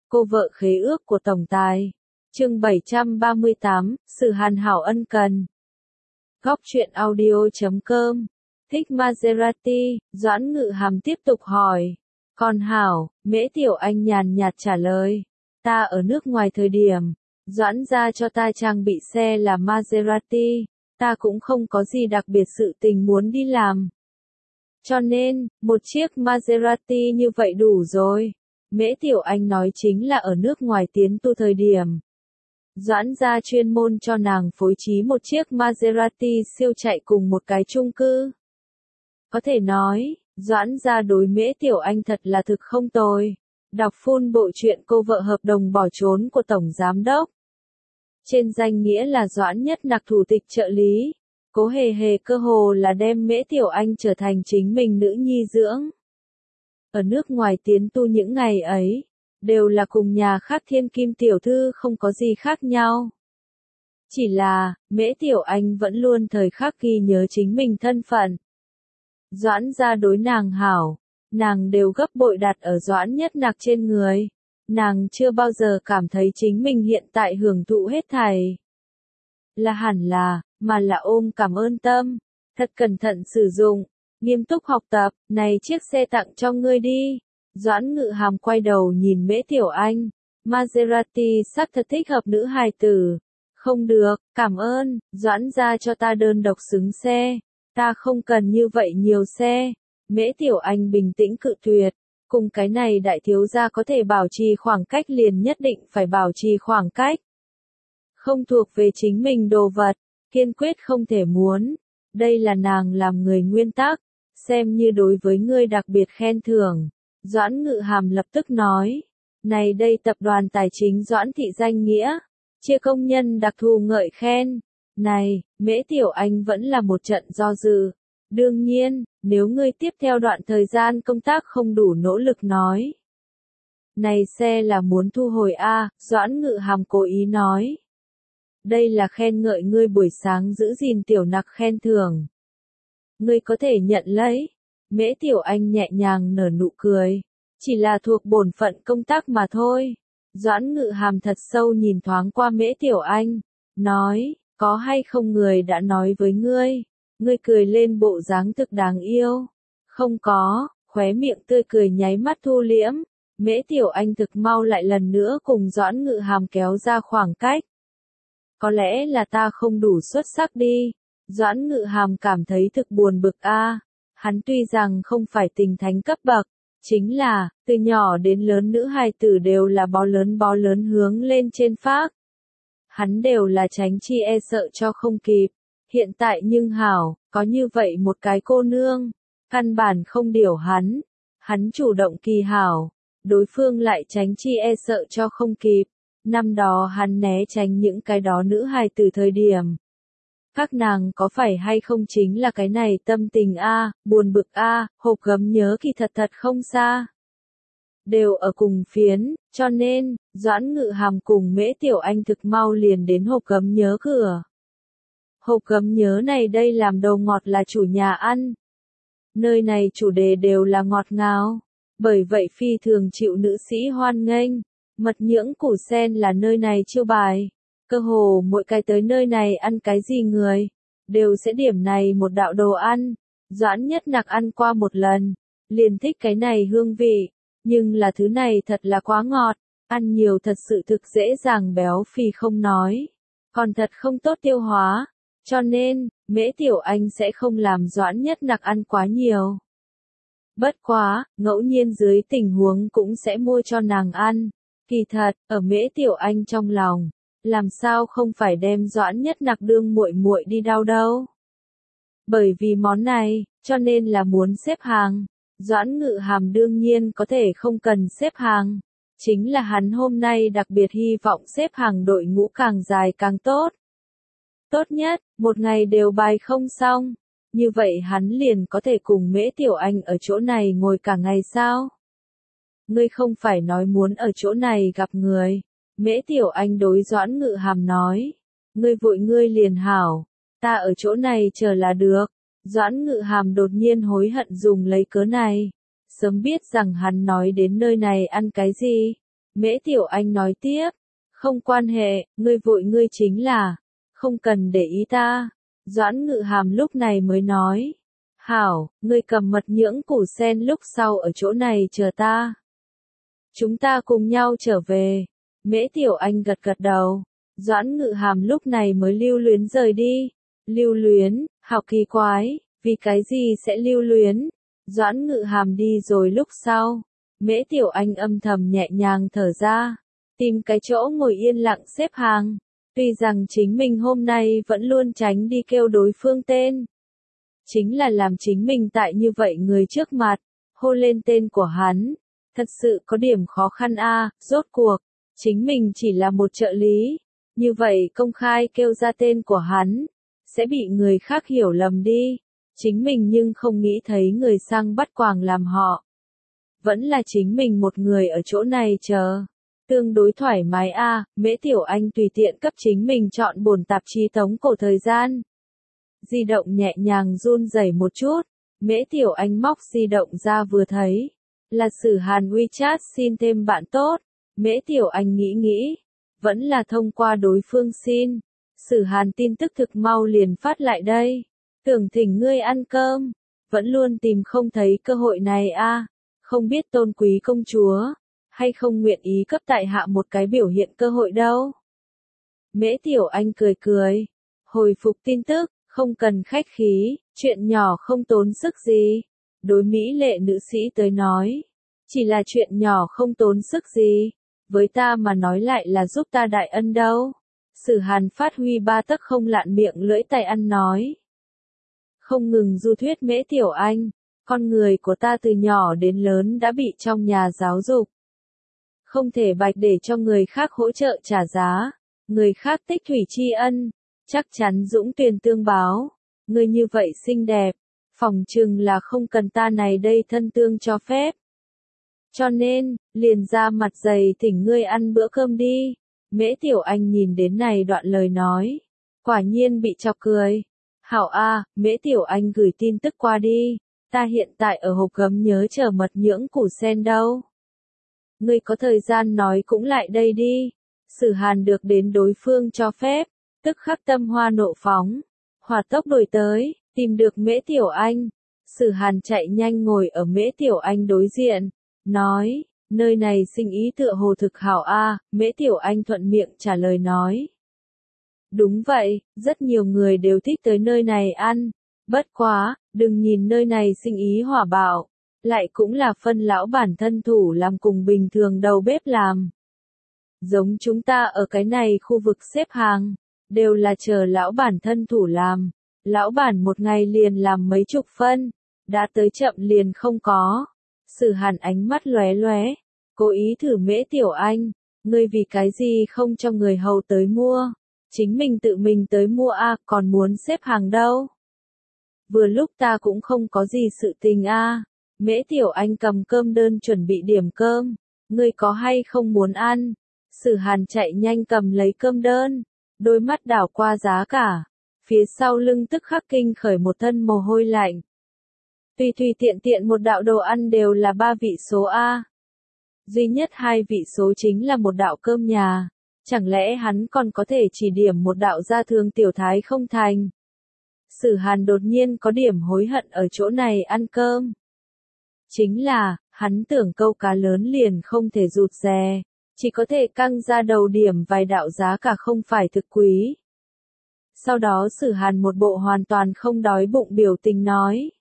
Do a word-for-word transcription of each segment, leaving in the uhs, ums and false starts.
cô vợ khế ước của tổng tài. Chương bảy trăm ba mươi tám, sự hàn hảo ân cần. Góc truyện audio chấm com. Thích Maserati, Doãn Ngự Hàm tiếp tục hỏi. Còn hảo, Mễ Tiểu Anh nhàn nhạt trả lời. Ta ở nước ngoài thời điểm, Doãn gia cho ta trang bị xe là Maserati, ta cũng không có gì đặc biệt sự tình muốn đi làm. Cho nên, một chiếc Maserati như vậy đủ rồi. Mễ Tiểu Anh nói chính là ở nước ngoài tiến tu thời điểm. Doãn gia chuyên môn cho nàng phối trí một chiếc Maserati siêu chạy cùng một cái chung cư. Có thể nói, Doãn gia đối Mễ Tiểu Anh thật là thực không tồi. Đọc full bộ truyện cô vợ hợp đồng bỏ trốn của Tổng Giám Đốc. Trên danh nghĩa là Doãn Nhất Nặc thủ tịch trợ lý. Cố hề hề cơ hồ là đem Mễ Tiểu Anh trở thành chính mình nữ nhi dưỡng. Ở nước ngoài tiến tu những ngày ấy, đều là cùng nhà khác thiên kim tiểu thư không có gì khác nhau. Chỉ là, Mễ Tiểu Anh vẫn luôn thời khắc ghi nhớ chính mình thân phận. Doãn gia đối nàng hảo, nàng đều gấp bội đặt ở Doãn Nhất Nặc trên người. Nàng chưa bao giờ cảm thấy chính mình hiện tại hưởng thụ hết thảy. Là hẳn là, mà là ôm cảm ơn tâm, thật cẩn thận sử dụng, nghiêm túc học tập, này chiếc xe tặng cho ngươi đi. Doãn Ngự Hàm quay đầu nhìn Mễ Tiểu Anh, Maserati sắc thật thích hợp nữ hài tử. Không được, cảm ơn, Doãn gia cho ta đơn độc xứng xe, ta không cần như vậy nhiều xe. Mễ Tiểu Anh bình tĩnh cự tuyệt, cùng cái này đại thiếu gia có thể bảo trì khoảng cách liền nhất định phải bảo trì khoảng cách. Không thuộc về chính mình đồ vật, kiên quyết không thể muốn. Đây là nàng làm người nguyên tắc, xem như đối với ngươi đặc biệt khen thưởng. Doãn Ngự Hàm lập tức nói, này đây tập đoàn tài chính Doãn thị danh nghĩa, chia công nhân đặc thù ngợi khen. Này, Mễ Tiểu Anh vẫn là một trận do dự. Đương nhiên, nếu ngươi tiếp theo đoạn thời gian công tác không đủ nỗ lực nói. Này xe là muốn thu hồi a, à, Doãn Ngự Hàm cố ý nói. Đây là khen ngợi ngươi buổi sáng giữ gìn Tiểu Nặc khen thưởng. Ngươi có thể nhận lấy. Mễ Tiểu Anh nhẹ nhàng nở nụ cười. Chỉ là thuộc bổn phận công tác mà thôi. Doãn Ngự Hàm thật sâu nhìn thoáng qua Mễ Tiểu Anh. Nói, có hay không người đã nói với ngươi. Ngươi cười lên bộ dáng thực đáng yêu. Không có, khóe miệng tươi cười nháy mắt thu liễm. Mễ Tiểu Anh thực mau lại lần nữa cùng Doãn Ngự Hàm kéo ra khoảng cách. Có lẽ là ta không đủ xuất sắc đi. Doãn Ngự Hàm cảm thấy thực buồn bực a. À. Hắn tuy rằng không phải tình thánh cấp bậc, chính là, từ nhỏ đến lớn nữ hài tử đều là bó lớn bó lớn hướng lên trên phác. Hắn đều là tránh chi e sợ cho không kịp. Hiện tại nhưng hảo, có như vậy một cái cô nương, căn bản không điều hắn. Hắn chủ động kỳ hảo, đối phương lại tránh chi e sợ cho không kịp. Năm đó hắn né tránh những cái đó nữ hài từ thời điểm. Các nàng có phải hay không chính là cái này tâm tình a, à, buồn bực a, à, hộp gấm nhớ kỳ thật thật không xa. Đều ở cùng phiến, cho nên, Doãn Ngự Hàm cùng Mễ Tiểu Anh thực mau liền đến hộp gấm nhớ cửa. Hộp gấm nhớ này đây làm đồ ngọt là chủ nhà ăn. Nơi này chủ đề đều là ngọt ngào, bởi vậy phi thường chịu nữ sĩ hoan nghênh. Mật nhưỡng củ sen là nơi này chiêu bài. Cơ hồ mỗi cái tới nơi này ăn cái gì người, đều sẽ điểm này một đạo đồ ăn. Doãn Nhất Nặc ăn qua một lần, liền thích cái này hương vị, nhưng là thứ này thật là quá ngọt, ăn nhiều thật sự thực dễ dàng béo phì không nói, còn thật không tốt tiêu hóa, cho nên, Mễ Tiểu Anh sẽ không làm Doãn Nhất Nặc ăn quá nhiều. Bất quá, ngẫu nhiên dưới tình huống cũng sẽ mua cho nàng ăn, kỳ thật, ở Mễ Tiểu Anh trong lòng. Làm sao không phải đem Doãn Nhất Nặc đương muội muội đi đâu đâu. Bởi vì món này, cho nên là muốn xếp hàng. Doãn Ngự Hàm đương nhiên có thể không cần xếp hàng. Chính là hắn hôm nay đặc biệt hy vọng xếp hàng đội ngũ càng dài càng tốt. Tốt nhất, một ngày đều bài không xong. Như vậy hắn liền có thể cùng Mễ Tiểu Anh ở chỗ này ngồi cả ngày sao? Ngươi không phải nói muốn ở chỗ này gặp người. Mễ Tiểu Anh đối Doãn Ngự Hàm nói, ngươi vội ngươi liền hảo, ta ở chỗ này chờ là được. Doãn Ngự Hàm đột nhiên hối hận dùng lấy cớ này, sớm biết rằng hắn nói đến nơi này ăn cái gì. Mễ Tiểu Anh nói tiếp, không quan hệ, ngươi vội ngươi chính là, không cần để ý ta. Doãn Ngự Hàm lúc này mới nói, hảo, ngươi cầm mật nhưỡng củ sen lúc sau ở chỗ này chờ ta. Chúng ta cùng nhau trở về. Mễ Tiểu Anh gật gật đầu. Doãn Ngự Hàm lúc này mới lưu luyến rời đi. Lưu luyến, học kỳ quái, vì cái gì sẽ lưu luyến? Doãn Ngự Hàm đi rồi lúc sau. Mễ Tiểu Anh âm thầm nhẹ nhàng thở ra. Tìm cái chỗ ngồi yên lặng xếp hàng. Tuy rằng chính mình hôm nay vẫn luôn tránh đi kêu đối phương tên. Chính là làm chính mình tại như vậy người trước mặt, hô lên tên của hắn. Thật sự có điểm khó khăn a, à, rốt cuộc, chính mình chỉ là một trợ lý. Như vậy công khai kêu ra tên của hắn, sẽ bị người khác hiểu lầm đi. Chính mình nhưng không nghĩ thấy người sang bắt quàng làm họ. Vẫn là chính mình một người ở chỗ này chờ. Tương đối thoải mái a, à, Mễ Tiểu Anh tùy tiện cấp chính mình chọn bổn tạp chí tống cổ thời gian. Di động nhẹ nhàng run rẩy một chút, Mễ Tiểu Anh móc di động ra vừa thấy. Là Sử Hàn WeChat xin thêm bạn tốt. Mễ Tiểu Anh nghĩ nghĩ, vẫn là thông qua đối phương xin. Sử Hàn tin tức thực mau liền phát lại đây. Tưởng thỉnh ngươi ăn cơm, vẫn luôn tìm không thấy cơ hội này a, à. Không biết tôn quý công chúa, hay không nguyện ý cấp tại hạ một cái biểu hiện cơ hội đâu. Mễ Tiểu Anh cười cười, hồi phục tin tức, không cần khách khí, chuyện nhỏ không tốn sức gì. Đối mỹ lệ nữ sĩ tới nói, chỉ là chuyện nhỏ không tốn sức gì, với ta mà nói lại là giúp ta đại ân đâu. Sử Hàn phát huy ba tấc không lạn miệng lưỡi tay ăn nói. Không ngừng du thuyết Mễ Tiểu Anh, con người của ta từ nhỏ đến lớn đã bị trong nhà giáo dục. Không thể bạch để cho người khác hỗ trợ trả giá, người khác tích thủy tri ân, chắc chắn dũng tuyền tương báo. Người như vậy xinh đẹp, phỏng chừng là không cần ta này đây thân tương cho phép. Cho nên, liền ra mặt dày thỉnh ngươi ăn bữa cơm đi. Mễ Tiểu Anh nhìn đến này đoạn lời nói, quả nhiên bị chọc cười. Hảo a, Mễ Tiểu Anh gửi tin tức qua đi, ta hiện tại ở hộp gấm nhớ chờ mật nhưỡng củ sen đâu. Ngươi có thời gian nói cũng lại đây đi. Sử Hàn được đến đối phương cho phép, tức khắc tâm hoa nộ phóng, hỏa tốc đuổi tới, tìm được Mễ Tiểu Anh. Sử Hàn chạy nhanh ngồi ở Mễ Tiểu Anh đối diện, nói, nơi này sinh ý tựa hồ thực hảo a, à. Mễ Tiểu Anh thuận miệng trả lời nói. Đúng vậy, rất nhiều người đều thích tới nơi này ăn, bất quá, đừng nhìn nơi này sinh ý hỏa bạo, lại cũng là phân lão bản thân thủ làm cùng bình thường đầu bếp làm. Giống chúng ta ở cái này khu vực xếp hàng, đều là chờ lão bản thân thủ làm, lão bản một ngày liền làm mấy chục phân, đã tới chậm liền không có. Sử Hàn ánh mắt lóe lóe, cố ý thử Mễ Tiểu Anh, ngươi vì cái gì không cho người hầu tới mua, chính mình tự mình tới mua a, à, còn muốn xếp hàng đâu. Vừa lúc ta cũng không có gì sự tình a. À. Mễ Tiểu Anh cầm cơm đơn chuẩn bị điểm cơm, ngươi có hay không muốn ăn? Sử Hàn chạy nhanh cầm lấy cơm đơn, đôi mắt đảo qua giá cả, phía sau lưng tức khắc kinh khởi một thân mồ hôi lạnh. Tùy tùy tiện tiện một đạo đồ ăn đều là ba vị số A. Duy nhất hai vị số chính là một đạo cơm nhà. Chẳng lẽ hắn còn có thể chỉ điểm một đạo gia thường tiểu thái không thành? Sử Hàn đột nhiên có điểm hối hận ở chỗ này ăn cơm. Chính là, hắn tưởng câu cá lớn liền không thể rụt rè, chỉ có thể căng ra đầu điểm vài đạo giá cả không phải thực quý. Sau đó Sử Hàn một bộ hoàn toàn không đói bụng biểu tình nói.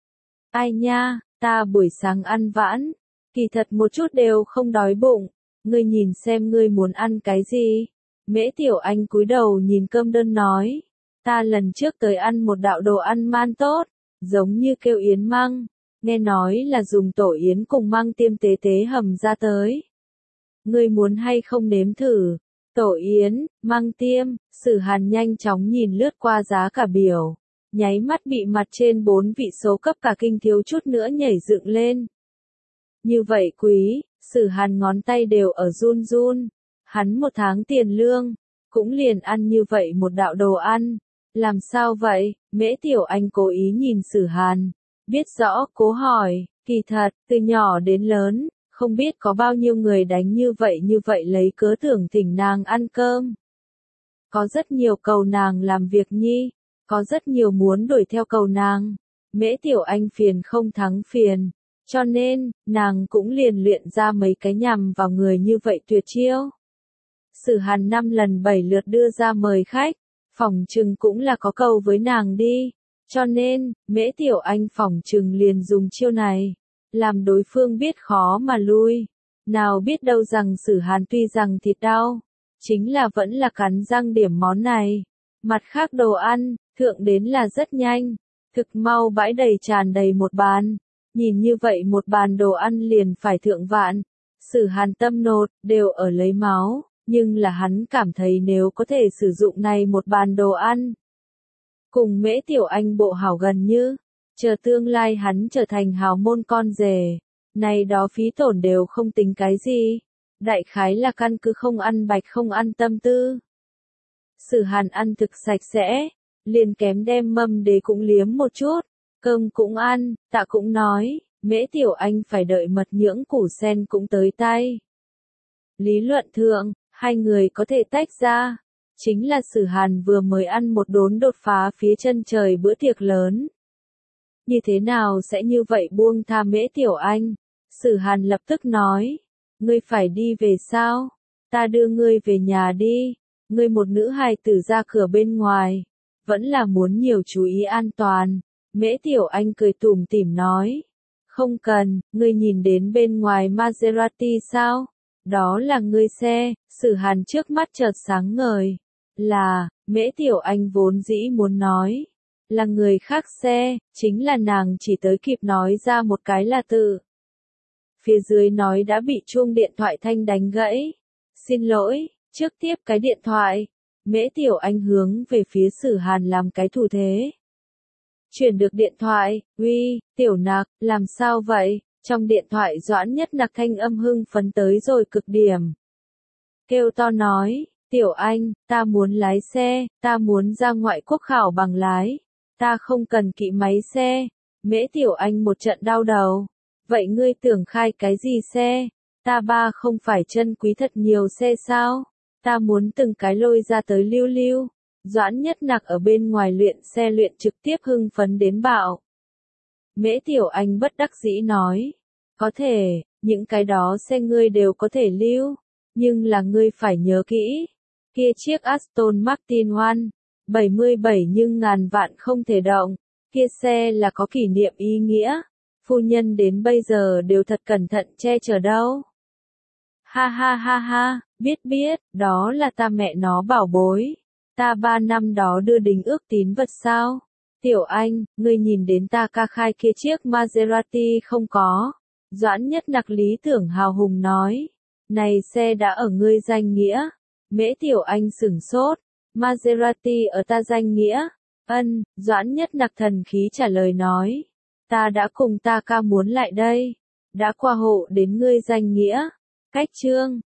Ai nha, ta buổi sáng ăn vãn, kỳ thật một chút đều không đói bụng, ngươi nhìn xem ngươi muốn ăn cái gì. Mễ Tiểu Anh cúi đầu nhìn cơm đơn nói, ta lần trước tới ăn một đạo đồ ăn man tốt, giống như kêu yến măng, nghe nói là dùng tổ yến cùng măng tiêm tế tế hầm ra tới. Ngươi muốn hay không nếm thử? Tổ yến, măng tiêm. Sử Hàn nhanh chóng nhìn lướt qua giá cả biểu, nháy mắt bị mặt trên bốn vị số cấp cả kinh thiếu chút nữa nhảy dựng lên. Như vậy quý, Sử Hàn ngón tay đều ở run run, hắn một tháng tiền lương, cũng liền ăn như vậy một đạo đồ ăn, làm sao vậy? Mễ Tiểu Anh cố ý nhìn Sử Hàn, biết rõ, cố hỏi, kỳ thật, từ nhỏ đến lớn, không biết có bao nhiêu người đánh như vậy như vậy lấy cớ tưởng thỉnh nàng ăn cơm. Có rất nhiều cầu nàng làm việc nhi, có rất nhiều muốn đuổi theo cầu nàng. Mễ Tiểu Anh phiền không thắng phiền, cho nên, nàng cũng liền luyện ra mấy cái nhằm vào người như vậy tuyệt chiêu. Sử Hàn năm lần bảy lượt đưa ra mời khách, phỏng chừng cũng là có cầu với nàng đi, cho nên, Mễ Tiểu Anh phỏng chừng liền dùng chiêu này, làm đối phương biết khó mà lui. Nào biết đâu rằng Sử Hàn tuy rằng thịt đau, chính là vẫn là cắn răng điểm món này. Mặt khác đồ ăn, thượng đến là rất nhanh, thực mau bãi đầy tràn đầy một bàn. Nhìn như vậy một bàn đồ ăn liền phải thượng vạn. Sử Hàn tâm nột, đều ở lấy máu, nhưng là hắn cảm thấy nếu có thể sử dụng này một bàn đồ ăn. Cùng Mễ Tiểu Anh bộ hảo gần như, chờ tương lai hắn trở thành hào môn con rể, này đó phí tổn đều không tính cái gì. Đại khái là căn cứ không ăn bạch không ăn tâm tư. Sử Hàn ăn thực sạch sẽ, liền kém đem mâm đế cũng liếm một chút, cơm cũng ăn, tạ cũng nói, Mễ Tiểu Anh phải đợi mật nhưỡng củ sen cũng tới tay. Lý luận thượng, hai người có thể tách ra, chính là Sử Hàn vừa mới ăn một đốn đột phá phía chân trời bữa tiệc lớn. Như thế nào sẽ như vậy buông tha Mễ Tiểu Anh? Sử Hàn lập tức nói, ngươi phải đi về sao? Ta đưa ngươi về nhà đi, ngươi một nữ hài tử ra cửa bên ngoài, vẫn là muốn nhiều chú ý an toàn. Mễ Tiểu Anh cười tủm tỉm nói, không cần, ngươi nhìn đến bên ngoài Maserati sao? Đó là ngươi xe. Sử Hàn trước mắt chợt sáng ngời, là, Mễ Tiểu Anh vốn dĩ muốn nói, là người khác xe, chính là nàng chỉ tới kịp nói ra một cái là tự. Phía dưới nói đã bị chuông điện thoại thanh đánh gãy. Xin lỗi, trước tiếp cái điện thoại. Mễ Tiểu Anh hướng về phía Sử Hàn làm cái thủ thế. Chuyển được điện thoại, uy, Tiểu Nặc, làm sao vậy? Trong điện thoại Doãn Nhất Nặc thanh âm hưng phấn tới rồi cực điểm. Kêu to nói, Tiểu Anh, ta muốn lái xe, ta muốn ra ngoại quốc khảo bằng lái, ta không cần kỵ máy xe. Mễ Tiểu Anh một trận đau đầu. Vậy ngươi tưởng khai cái gì xe? Ta ba không phải chân quý thật nhiều xe sao? Ta muốn từng cái lôi ra tới lưu lưu. Doãn Nhất Nặc ở bên ngoài luyện xe luyện trực tiếp hưng phấn đến bạo. Mễ Tiểu Anh bất đắc dĩ nói, có thể, những cái đó xe ngươi đều có thể lưu, nhưng là ngươi phải nhớ kỹ, kia chiếc Aston Martin One, bảy mươi bảy nhưng ngàn vạn không thể động, kia xe là có kỷ niệm ý nghĩa, phu nhân đến bây giờ đều thật cẩn thận che chở đâu. Ha ha ha ha, biết biết, đó là ta mẹ nó bảo bối, ta ba năm đó đưa đính ước tín vật sao? Tiểu Anh, ngươi nhìn đến ta ca khai kia chiếc Maserati không có. Doãn Nhất Nặc lý tưởng hào hùng nói, này xe đã ở ngươi danh nghĩa. Mễ Tiểu Anh sửng sốt, Maserati ở ta danh nghĩa. Ân, Doãn Nhất Nặc thần khí trả lời nói, ta đã cùng ta ca muốn lại đây, đã qua hộ đến ngươi danh nghĩa. Cách chương